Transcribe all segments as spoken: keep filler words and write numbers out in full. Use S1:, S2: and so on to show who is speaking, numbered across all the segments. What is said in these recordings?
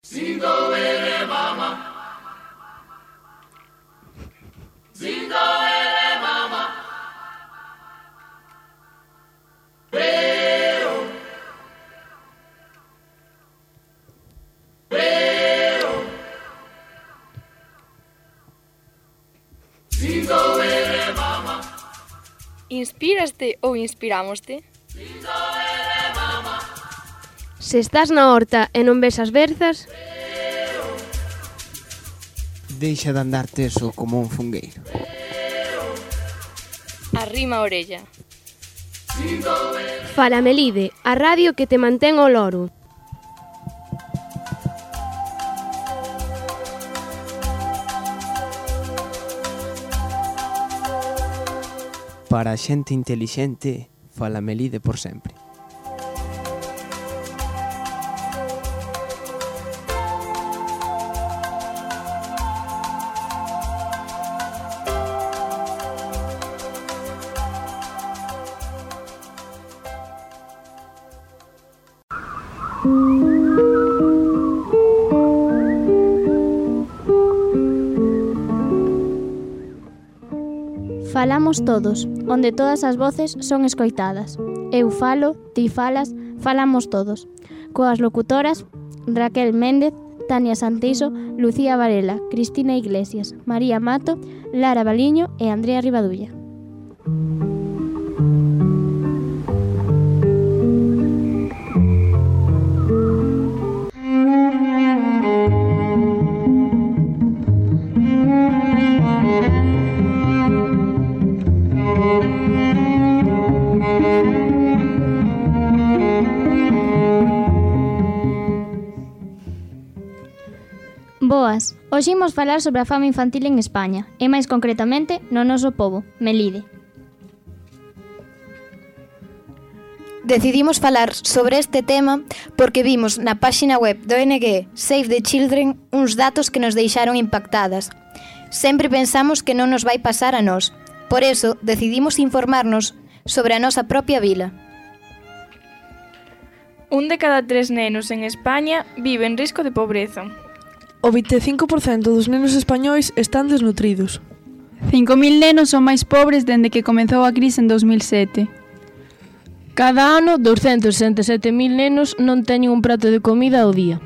S1: Zingo ele mama, zingo ele mama, pero, pero, zingo ele mama.
S2: Inspíraste ou inspirámoste?
S1: Zingo ele mama.
S3: Se estás na horta e non ves as berzas,
S4: deixa de andar teso como un fungueiro.
S2: Arrima a orella.
S3: fala Melide, a radio que te mantén ao loro.
S4: Para a xente intelixente, fala Melide por sempre.
S5: Falamos todos, onde todas as voces son escoitadas. Eu falo, ti falas, falamos todos. Coas locutoras Raquel Méndez, Tania Santiso, Lucía Varela, Cristina Iglesias, María Mato, Lara Baliño e Andrea Rivadulla. Boas, hoxe imos falar sobre a fame infantil en España, e máis concretamente no noso pobo, Melide.
S6: Decidimos falar sobre este tema porque vimos na páxina web do O N G Save the Children uns datos que nos deixaron impactadas. Sempre pensamos que non nos vai pasar a nós, por eso decidimos informarnos sobre a nosa propia vila.
S2: Un de cada tres nenos en España vive en risco de pobreza.
S7: O vinte e cinco por cento dos nenos españois están desnutridos.
S8: cinco mil nenos son máis pobres dende que comezou a crise en dos mil sete.
S3: Cada ano, douscentos sesenta e sete mil nenos non teñen un prato de comida ao día.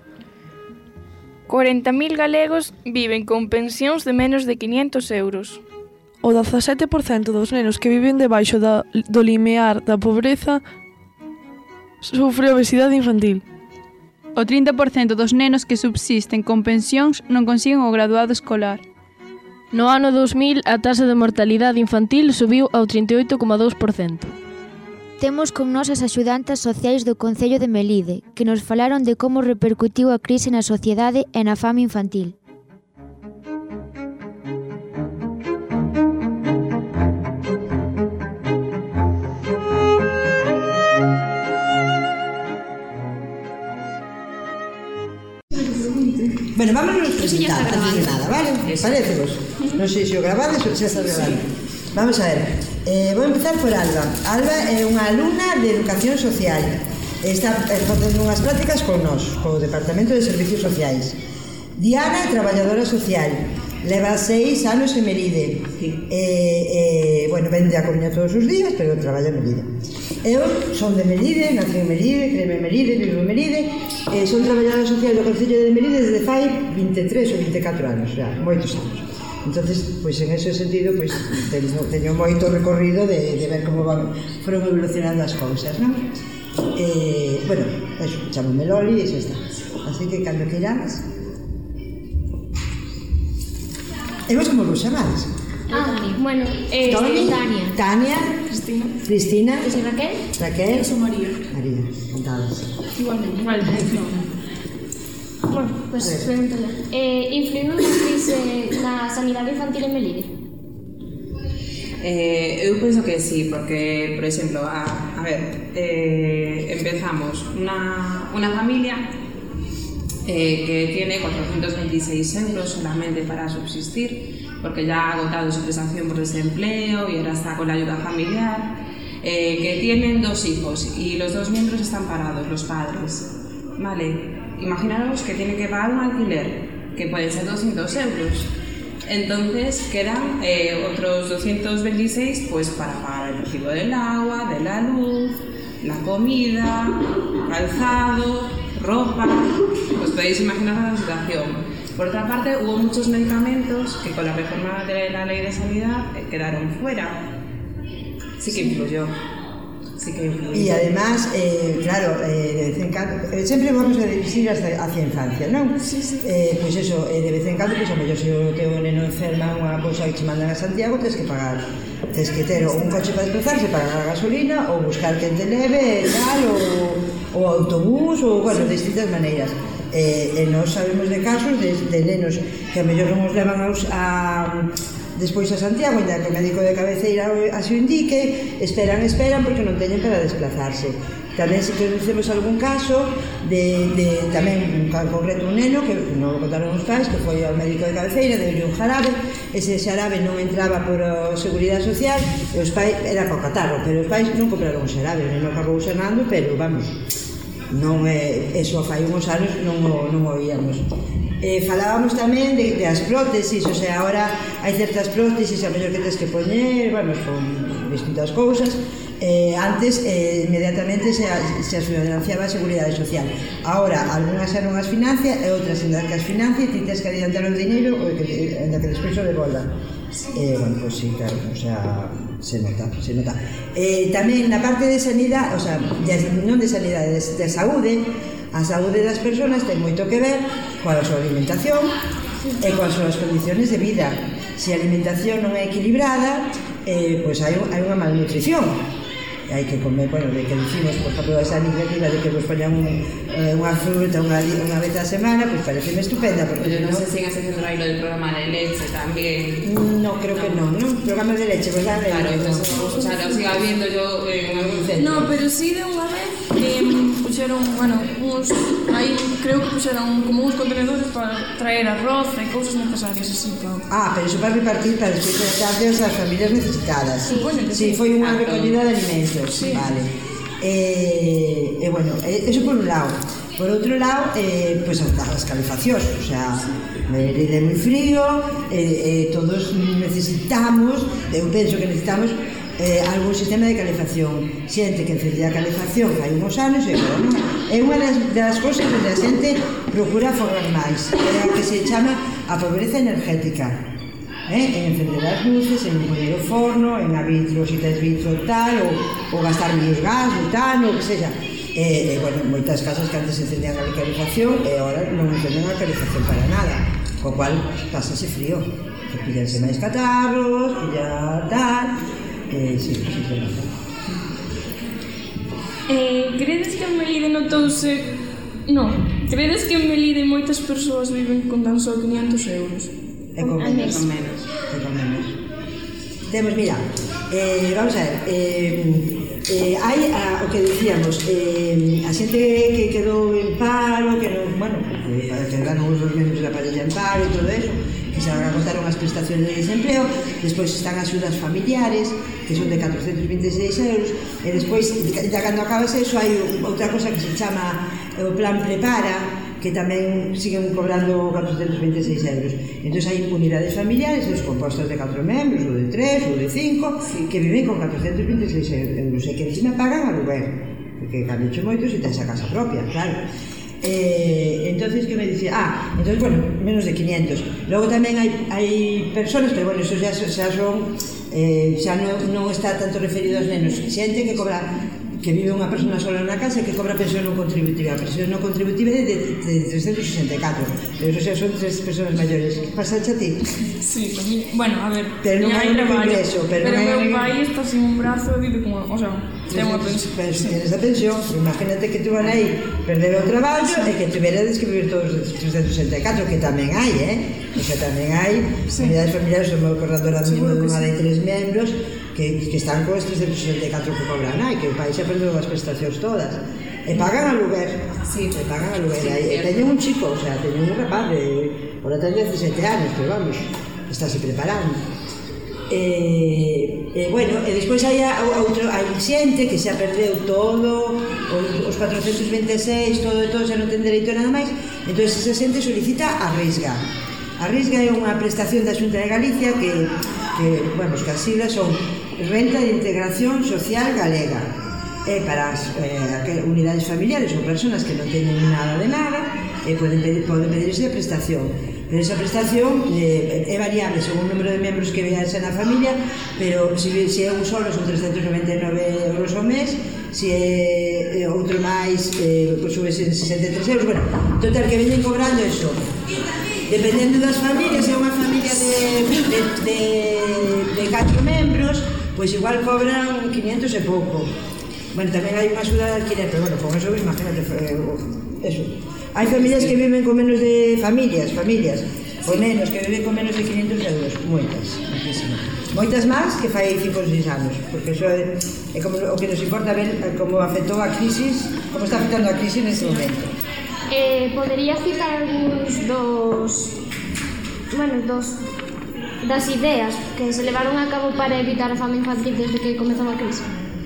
S2: corenta mil galegos viven con pensións de menos de quinhentos euros.
S7: O dezasete por cento dos nenos que viven debaixo da, do limiar da pobreza sufre obesidade infantil.
S8: O trinta por cento dos nenos que subsisten con pensións non consiguen o graduado escolar.
S3: No ano dos mil, a taxa de mortalidade infantil subiu ao trinta e oito coma dous por cento.
S5: Temos con nós as axudantas sociais do Concello de Melide, que nos falaron de como repercutiu a crise na sociedade e na fame infantil.
S9: Bueno, vámonos presentar, antes de nada, vale? Parecemos. Non sei se o grabades ou se está grabando. Vamos a ver, eh, vou empezar por Alba. Alba é unha alumna de Educación Social. Está facendo unhas prácticas con nós, co Departamento de Servicios Sociais. Diana é traballadora social. Leva seis anos en Melide. E, eh, bueno, vende a Coruña todos os días, pero traballa en Melide. Eu son de Melide, nací en Melide, creme en Melide, vivo en Melide, e son traballadora social do Concello de Melide desde fai vinte e tres ou vinte e catro anos, xa, moitos anos. Entonces, pois en ese sentido, pois teño, teño moito recorrido de, de ver como van, foron evolucionando as cousas, non? Eh, bueno, eso, chamome Loli e xa está. Así que cando queirades. E vos como vos chamades?
S5: Ah, bueno, eh,
S9: Toni,
S5: Tania.
S9: Tania,
S2: Cristina.
S9: Cristina,
S5: Eu soy Raquel.
S9: Raquel,
S2: Eu sou María.
S9: María, encantadas.
S2: Igualmente. Vale.
S5: Bueno, pues pregúntale. Eh, influiu a crise na sanidade infantil en Melide?
S10: Eh, eu penso que sí, porque, por exemplo, a, a ver, eh, empezamos una, una familia eh, que tiene cuatrocientos veintiséis euros solamente para subsistir, porque ya ha agotado su prestación por desempleo y ahora está con la ayuda familiar, eh, que tienen dos hijos y los dos miembros están parados, los padres, ¿vale? imaginaros que tiene que pagar un alquiler, que puede ser doscientos euros. Entonces quedan eh, otros doscientos veintiséis pues para pagar el recibo del agua, de la luz, la comida, calzado, ropa. Pues podéis imaginar la situación. Por otra parte, hubo muchos medicamentos que con la reforma de la ley de sanidad eh, quedaron fuera. Sí que influyó. Sí que influyó.
S9: Y además, eh, claro, eh, de vez en cuando, eh, sempre vamos a dirigir hasta, hacia infancia, non?
S2: Sí, sí.
S9: Eh, pois pues eso, eh, de vez en cando, pois, pues, a mellor se o teu neno enferma unha cousa que te mandan a Santiago, tens que pagar, tens que ter un coche para desplazarse, pagar a gasolina, ou buscar quen te leve, tal, ou, ou autobús, ou, bueno, de distintas maneiras. Eh, e nós sabemos de casos de, de nenos que a mellor non os levan aos, a... despois a Santiago, ainda que o médico de cabeceira así o indique, esperan, esperan porque non teñen para desplazarse. Tamén se conhecemos algún caso de, de tamén un caso concreto un neno que non lo contaron os pais, que foi ao médico de cabeceira, deu un jarabe, ese xarabe non entraba por a Seguridade Social e os pais, era co catarro, pero os pais non compraron o xarabe, o neno acabou sanando, pero vamos, non é, eso fai uns anos non o, non o oíamos. Eh, falábamos tamén de, de as prótesis, o sea, ahora hai certas prótesis a mellor que tens que poñer, bueno, son distintas cousas. Eh, antes, eh, inmediatamente se, se as financiaba a Seguridade Social. Ahora, algunhas xa non as financia e outras ainda que as financia e ti tens que adiantar o diñeiro e que, ainda que despois o devolvan. Eh, bueno, pois pues, sí, claro, o sea, se nota, se nota. Eh, tamén na parte de sanidade, o sea, de, non de sanidade, de, de saúde, a saúde das persoas ten moito que ver coa súa alimentación e coas súas condiciones de vida. Se a alimentación non é equilibrada, eh, pois hai, hai unha malnutrición. Hai que comer, bueno, de que dicimos, por exemplo, esa iniciativa de que vos poñan un, eh, unha fruta unha, unha vez a semana, pois parece estupenda. Porque
S10: Yo no,
S9: no
S10: sé si haciendo ahí lo del programa de leche también.
S9: No, creo no. que no, ¿no? Programa de leche, pues dale.
S10: Claro, entonces, no. O sea, lo siga viendo yo en algún centro.
S2: No, pero sí de unha vez eh, puxeron, bueno, uns, aí creo que puxeron como uns contenedores para traer arroz e cousas necesarias así, claro.
S9: Ah, pero iso para repartir para despois de tarde as familias necesitadas.
S2: Sí, bueno,
S9: sí, foi unha
S2: ah,
S9: recollida de alimentos.
S2: Sí.
S9: Vale. Eh, eh, bueno, eso por un lado. Por outro lado, eh, pues as calefaccións, o sea, Madrid é moi frío, eh, eh, todos necesitamos, eu penso que necesitamos eh, algún sistema de calefacción. Xente que encendía a calefacción hai uns anos e bueno, é unha das, das cosas que a xente procura afogar máis, é a que se chama a pobreza energética. Eh, en encender as luces, en poñer o forno, en a vitro, si tes vitro tal, ou, ou gastar menos gas, ou tal, ou que sexa. E, eh, bueno, moitas casas que antes encendían a calefacción e agora non encenden a calefacción para nada, co cual pásase frío, que pillanse máis catarros, pilla tal, que si, si se nota.
S2: Eh, credes que en Melide notouse... Non, credes que en Melide moitas persoas viven con tan só quinientos euros?
S9: E con menos, con menos. E con menos. Temos, mira, eh, vamos a ver, eh, eh, hai a, o que dicíamos, eh, a xente que quedou en paro, que non, bueno, que, para que ganan os dos membros da parella en paro e todo eso, que se agotaron as prestacións de desempleo, despois están as axudas familiares, que son de catrocentos veintiséis euros, e despois, ya cando acabas eso, hai outra cosa que se chama o plan Prepara, que tamén siguen cobrando catrocentos veintiséis euros. Entón hai unidades familiares, os compostos de catro membros, ou de tres, ou de cinco, sí, que viven con catrocentos veintiséis euros e que encima pagan aluguer, porque cambiacho moito se tens a casa propia, claro. Eh, entonces, que me dicía? Ah, entonces, bueno, menos de quinientos. Logo tamén hai, hai personas, pero bueno, eso xa, xa son, eh, xa non, non está tanto referido aos nenos, xente que cobra, que vive unha persona sola na casa e que cobra pensión non contributiva. A pensión non contributiva é de, de trescentos sesenta e catro, pero eso xa son tres persoas maiores. Que pasaxe a ti?
S2: Sí, pues, bueno, a ver,
S9: pero non hai un ingreso, pero,
S2: pero
S9: non
S2: meu pai está sin un brazo e vive como, o sea, ten unha pensión.
S9: Pero si tienes a pensión, imagínate que tu van aí perder o traballo e que tuverades que vivir todos os trescentos sesenta e catro, que tamén hai, eh? O sea, tamén hai sí, unidades familiares, o meu corredor a mínimo de unha de tres membros que, que están con os trescentos sesenta e catro que cobran, hai, que o país xa perdeu as prestacións todas. E pagan aluguer, sí, e pagan aluguer. Sí, e teñen un chico, o sea, teñen un rapaz de, ahora ten dezasete anos, pero vamos, estáse preparando. E, e bueno, e despois hai a, outro, hai xente que xa perdeu todo, os cuatrocentos veintiséis, todo e todo, xa non ten dereito a nada máis, entón esa xente solicita a Risga. A Risga é unha prestación da Xunta de Galicia que, que bueno, que as siglas son Renta de Integración Social Galega. É para as eh, unidades familiares ou persoas que non teñen nada de nada, e poden pedir, poden pedir esa prestación. Pero esa prestación eh, é variable según o número de membros que veas na familia, pero se, se é un solo son trescentos noventa e nove euros ao mes, se é outro máis, eh, pues sube sesenta e tres euros, bueno, total que venen cobrando eso. Dependendo das familias, se é unha familia de, de, de, de catro membros, pois igual cobran quinientos e pouco. Bueno, tamén hai unha axuda de alquiler, pero bueno, con eso, imagínate, eso. Hai familias que viven con menos de familias, familias, con menos, que viven con menos de quinientos euros, moitas, moitísimas. Moitas máis que fai cinco ou seis anos, porque eso é, é como o que nos importa ver como afectou a crisis, como está afectando a crisis neste momento.
S5: Eh, podería citar algúns dos, bueno, dos, das ideas que se levaron a cabo para evitar a fame infantil desde que comezou a crisis?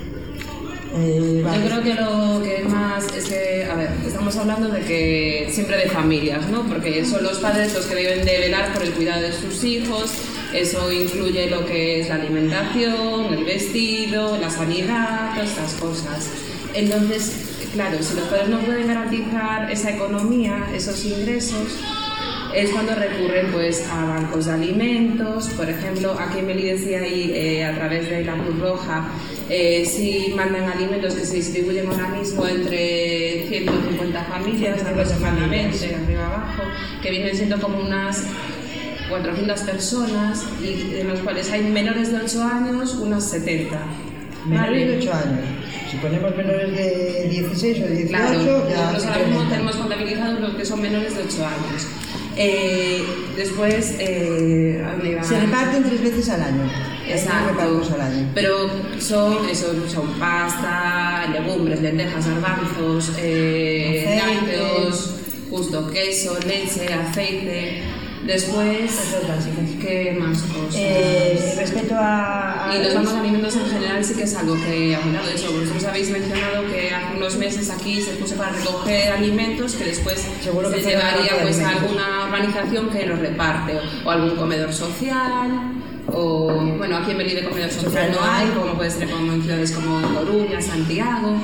S10: Eh, vale. Yo creo que lo que más es que, a ver, estamos hablando de que siempre de familias, ¿no? Porque son los padres los que deben de velar por el cuidado de sus hijos. Eso incluye lo que es la alimentación, el vestido, la sanidad, todas estas cosas. Entonces, claro, si los padres no pueden garantizar esa economía, esos ingresos, es cuando recurren pues a bancos de alimentos. Por ejemplo, aquí en Melide decía ahí eh, a través de la Cruz Roja, eh, sí mandan alimentos que se distribuyen ahora mismo entre ciento cincuenta familias aproximadamente, arriba abajo, que vienen siendo como unas cuatrocientas personas, y de los cuales hay menores de ocho años, unos setenta.
S9: Menores de ocho años. Si ponemos menores de dieciséis o dieciocho,
S10: claro,
S9: ya
S10: nosotros ahora mismo tenemos contabilizados los que son menores de ocho años. Eh, después eh,
S9: se reparten tres veces al año.
S10: Exacto, al año. Pero son, eso, son pasta, legumbres, lentejas, garbanzos, eh, lácteos, justo queso, leche, aceite. Después, ¿qué más cosas?
S9: Eh, respecto a, a...
S10: Y los bancos de alimentos en general sí que es algo que ha aumentado. De hecho, vosotros habéis mencionado que hace unos meses aquí se puso para recoger alimentos que después Seguro se que llevaría pues, a alguna organización que los reparte, o, o algún comedor social, o bueno, aquí en Melide comedor social no hay, como puede ser como en ciudades como Coruña, Santiago.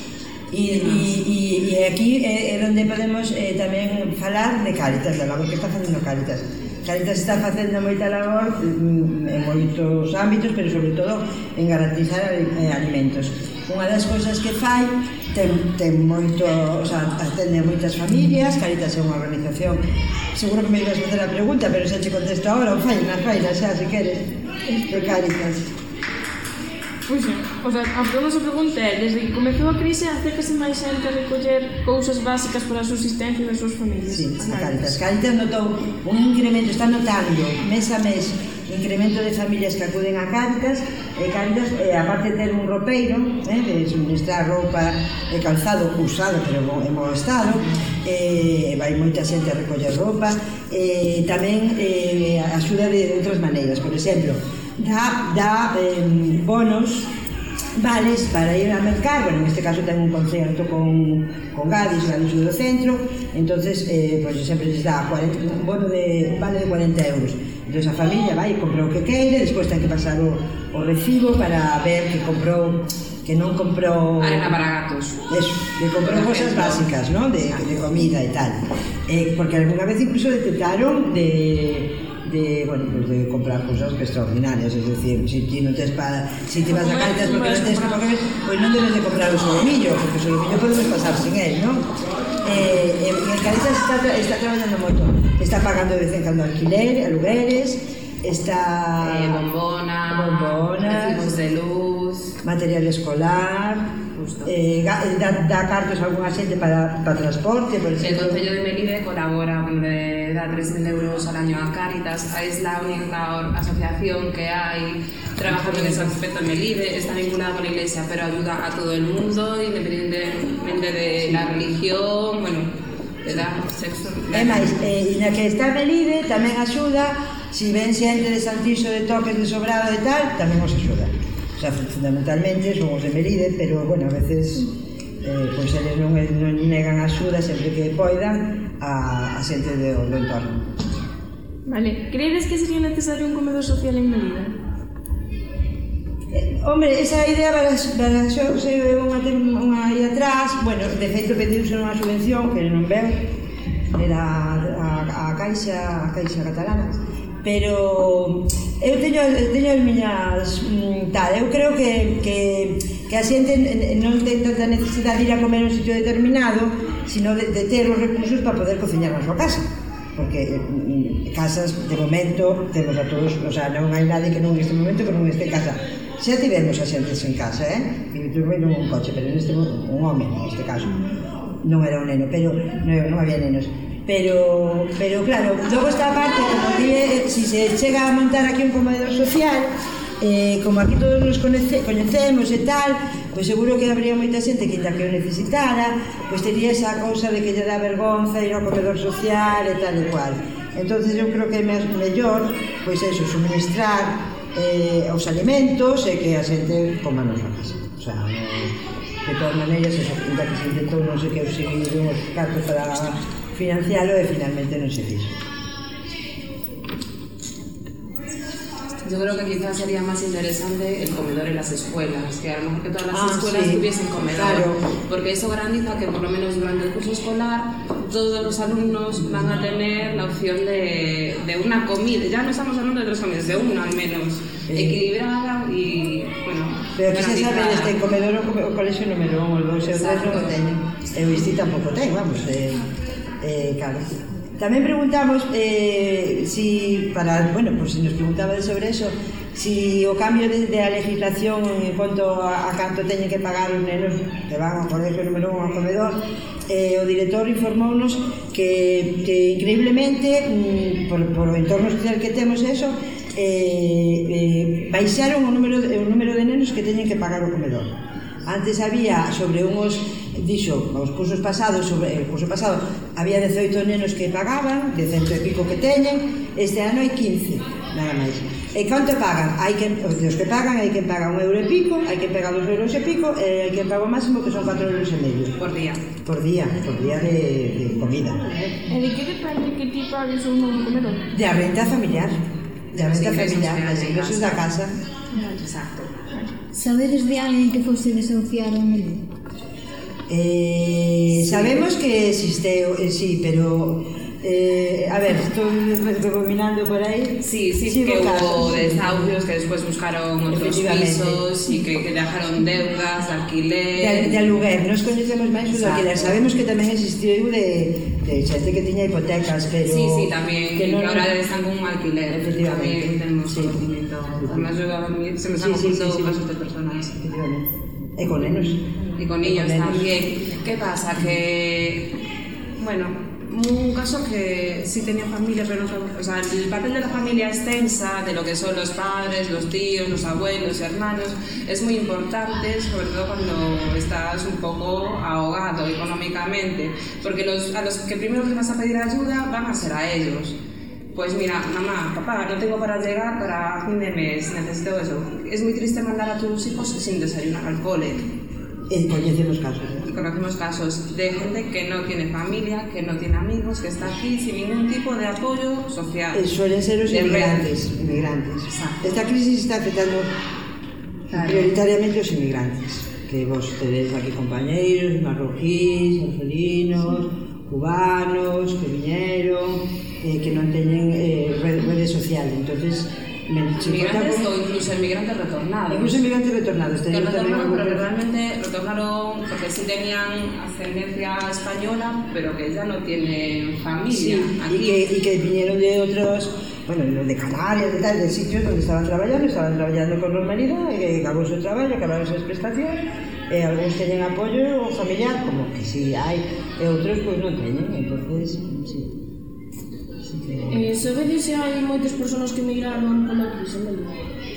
S9: E, e, e aquí é, é onde podemos eh, tamén falar de Cáritas, da labor que está facendo Cáritas. Cáritas está facendo moita labor mm, en moitos ámbitos, pero sobre todo en garantizar eh, alimentos. Unha das cousas que fai ten, ten moito, o sea, atende a moitas familias. Cáritas é unha organización, seguro que me ibas a facer a pregunta, pero se che contesto agora, o fai na faina xa, se queres, de Cáritas.
S2: Pois é, o sea, a nosa pregunta é, desde que comezou a crise, acércase máis xente a recoller cousas básicas para a subsistencia das súas familias?
S9: Sí, a Cáritas. Cáritas notou un incremento, está notando mes a mes incremento de familias que acuden a Cáritas. E Cáritas, eh, aparte de ter un ropeiro, eh, de suministrar roupa e calzado usado, pero en bo estado, eh, vai moita xente a recoller roupa, eh, tamén eh, axuda de outras maneiras. Por exemplo, dá, dá eh, bonos, vales para ir a mercar. Bueno, en este caso ten un concerto con, con Gadis, Gadis do centro, entonces eh, pues, sempre les dá cuarenta, un bono de, un vale de cuarenta euros. Entón a familia vai e compra o que queire, despois ten que pasar o, o recibo para ver que comprou, que non comprou...
S10: Arena para gatos.
S9: Eso, que comprou cosas básicas, ¿no? De, de comida e tal. Eh, porque alguna vez incluso detectaron de... de, bueno, pues de comprar cosas extraordinarias, es decir, si ti non tes para, si ti vas a Cáritas porque non tes que comer, pois non debes de comprar o solomillo, porque o solomillo podemos pasar sin él, non? Eh, en Cáritas está, está traballando moito, está pagando de vez en cando alquiler, alugueres, está...
S10: Eh, bombona,
S9: bombona,
S10: recibos de luz,
S9: material escolar... Eh, dá, dá cartos a alguna xente para, para transporte, por exemplo.
S10: El Concello de Melide colabora, le da tres mil euros al año a Cáritas. Es la única asociación que hay trabajando en ese aspecto en Melide. Está vinculada con la Iglesia, pero ayuda a todo el mundo, independientemente de la religión, bueno, de edad, sexo.
S9: É máis, eh, na que está Melide tamén axuda si ven xente de Santiso de Toques, de Sobrado e tal, tamén os axudan. O sea, fundamentalmente son os de Melide, pero, bueno, a veces eh, pois eles non, non negan axuda sempre que poidan a, a xente do, do entorno.
S2: Vale, credes que sería necesario un comedor social en Melide?
S9: Eh, hombre, esa idea baraxouse unha, unha aí atrás, bueno, de feito pediuse unha subvención que non veu, era a, a Caixa, a Caixa Catalana, pero eu teño, teño as miñas mm, tal, eu creo que, que, que a xente non ten tanta necesidade de ir a comer a un sitio determinado, sino de, de ter os recursos para poder cociñar na súa casa, porque mm, casas, de momento, temos a todos, o sea, non hai nadie que non neste momento que non este en casa. Xa tivemos a xentes en casa, eh? E tuve un coche, pero neste un home, neste caso. Non era un neno, pero non, non había nenos. Pero, pero claro, logo esta parte, como que si se chega a montar aquí un comedor social, eh, como aquí todos nos conoce, coñecemos e tal, pois seguro que habría moita xente que ainda que o necesitara, pois tería esa cousa de que lle dá vergonza ir ao comedor social e tal e cual. Entonces eu creo que é mellor, pois eso, suministrar eh, os alimentos e que a xente coma na súa casa. O sea, no, de todas maneiras, eso, da que se intentou non sei que os seguimos cartos para financialo e finalmente non se fixo.
S10: Yo creo que quizás sería más interesante el comedor en las escuelas, que a lo mejor que todas las
S9: ah,
S10: escuelas
S9: sí.
S10: tuviesen comedor, claro. Porque eso garantiza que por lo menos durante el curso escolar todos los alumnos van a tener la opción de, de una comida, ya no estamos hablando de tres comidas, de una al menos, sí. Equilibrada y, bueno,
S9: pero que se sabe este comedor o colexio número un, o dos e o tres non o teñen, e o Isti tampouco ten, vamos, eh, eh, claro. Tamén preguntamos eh, si, para, bueno, pues si nos preguntabades sobre eso, si o cambio de, de a legislación en cuanto a, a canto teñen que pagar os nenos que van ao colegio número un ao comedor, eh, o director informounos que, que increíblemente, mm, por, por o entorno social que temos eso, eh, eh, baixaron o número, o número de nenos que teñen que pagar o comedor. Antes había sobre unhos, dixo, os cursos pasados, sobre el curso pasado, había dezoito nenos que pagaban, de cento e pico que teñen, este ano hai quince, nada máis. E canto pagan? Hai que, os que pagan, hai que pagar un euro e pico, hai que pagar dos euros e pico, e hai que pagar o máximo que son cuatro euros e medio.
S10: Por día.
S9: Por día, por día de, de comida.
S2: E de que depende que ti pagues un novo comedor?
S9: De a renta familiar. De a renta familiar, das ingresos da casa.
S10: Exacto.
S11: Sabedes de alguén que fose desahuciado en Melide?
S9: Eh, sí. Sabemos que existe, eh, sí, pero eh, a ver, estou rebobinando por aí.
S10: Sí, sí, sí, que hubo desahucios que después buscaron otros pisos y que, que dejaron deudas de alquiler.
S9: De, de aluguer, nos coñecemos máis o de alquiler. Sabemos que tamén existiu de, de xente que tiña hipotecas, pero...
S10: Sí, sí, tamén, que, que no, ahora están con un alquiler.
S9: Efectivamente.
S10: Tamén tenemos sí. Conocimiento. Además, yo, a mí se me están sí, ocurriendo sí, sí, casos sí. de personas.
S9: Efectivamente. E con nenos.
S10: Y con niños también. ¿Qué pasa? Que, bueno, un caso que sí tenía familia, pero no, o sea, el papel de la familia extensa, de lo que son los padres, los tíos, los abuelos, hermanos, es muy importante, sobre todo cuando estás un poco ahogado económicamente, porque los, a los que primero les vas a pedir ayuda van a ser a ellos. Pues mira, mamá, papá, no tengo para llegar para fin de mes, necesito eso. Es muy triste mandar a tus hijos sin desayunar al cole.
S9: Eh, conocemos casos. ¿eh?
S10: Conocemos casos de gente que no tiene familia, que no tiene amigos, que está aquí sin ningún tipo de apoyo social.
S9: Eh, suelen ser los inmigrantes. inmigrantes. Esta crisis está afectando claro. prioritariamente los inmigrantes. Que vos tenéis aquí compañeros, marroquíes, argelinos, cubanos, que viñeron, eh, que non teñen eh, redes rede sociales. Entonces,
S10: inmigrantes o incluso inmigrantes retornados.
S9: Incluso inmigrantes retornados.
S10: Que retornaron, pero que realmente retornaron porque sí tenían ascendencia española, pero que ya no tienen familia
S9: sí,
S10: aquí.
S9: Y que, y que vinieron de otros, bueno, de Canarias, de tal, de sitios donde estaban traballando, estaban traballando con normalidad, e acabou o seu traballo, acabaron as prestacións, e algúns teñen apoio familiar, como que si hai, e outros pois non teñen, entonces, sí.
S2: Eh, sabedes se hai moitas persoas que emigraron pola crise, non?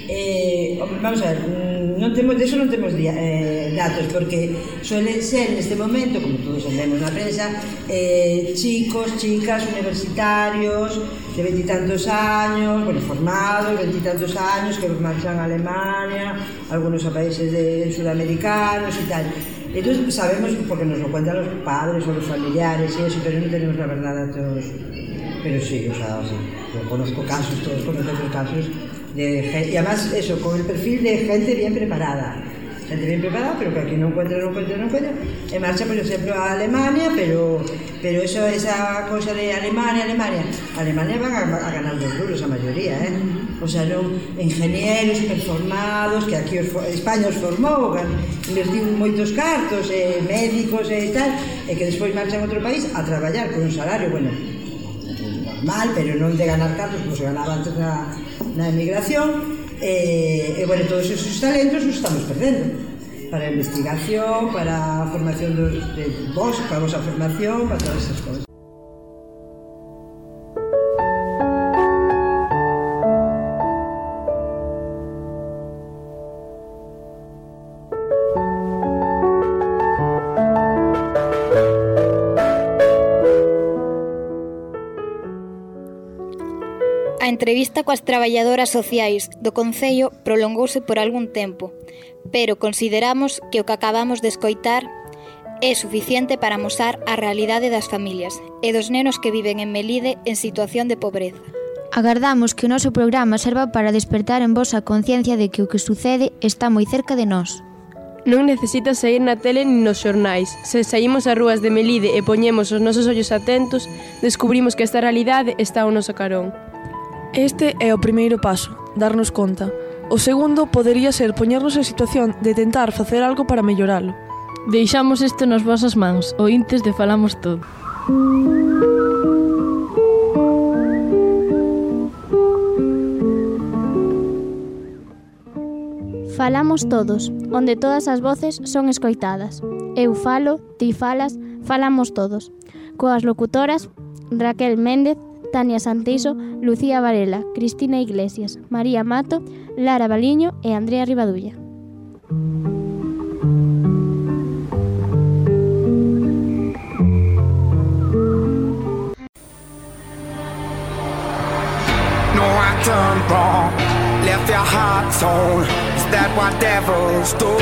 S9: Eh, vamos a ver, non temos, de eso non temos dia, eh, datos, porque suele ser neste momento, como todos sabemos na prensa, eh, chicos, chicas, universitarios de veintitantos años, bueno, formados, veintitantos años, que marchan a Alemania, algunos a países de sudamericanos y tal. Entonces sabemos, porque nos lo cuentan los padres o los familiares y eso, pero no tenemos la verdad a todos. Pero sí, o sea, sí, yo conozco casos, todos conocemos casos de gente, y además eso, con el perfil de gente bien preparada, gente bien preparada, pero que aquí no encuentra, no encuentra, no encuentra, en marcha, por ejemplo, a Alemania, pero, pero eso, esa cosa de Alemania, Alemania, Alemania van a, a ganar dos duros a mayoría, eh? O sea, non ingenieros superformados, que aquí os, España os formou, invertiu moitos cartos, eh, médicos e eh, tal, e que despois marchan a outro país a traballar con un salario, bueno, normal, pero non de ganar cartos como se ganaba antes na, na emigración, e, e bueno, todos esos talentos os estamos perdendo para a investigación, para a formación dos, de vos, para a vosa formación, para todas esas cosas.
S6: A entrevista coas traballadoras sociais do Concello prolongouse por algún tempo, pero consideramos que o que acabamos de escoitar é suficiente para amosar a realidade das familias e dos nenos que viven en Melide en situación de pobreza.
S5: Agardamos que o noso programa serva para despertar en vos a conciencia de que o que sucede está moi cerca de nós.
S3: Non necesitas saír na tele nin nos xornais. Se saímos ás rúas de Melide e poñemos os nosos ollos atentos, descubrimos que esta realidade está ao noso carón.
S7: Este é o primeiro paso, darnos conta. O segundo podería ser poñernos en situación de tentar facer algo para melloralo.
S3: Deixamos isto nas vosas mans, ointes de Falamos Todo.
S5: Falamos todos, onde todas as voces son escoitadas. Eu falo, ti falas, falamos todos. Coas locutoras Raquel Méndez, Tania Santiso, Lucía Varela, Cristina Iglesias, María Mato, Lara Baliño e Andrea Rivadulla.
S12: No, I done wrong, left your heart torn. Is that what devils do?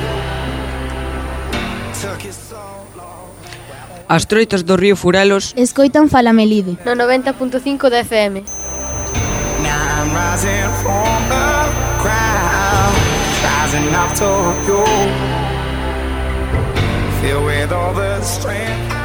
S12: Took you so long.
S4: As troitas do río Furelos
S5: escoitan Fala Melide
S3: no noventa punto cinco de F M.
S12: Now I'm rising from the crowd, rising up to you, filled with all the strength.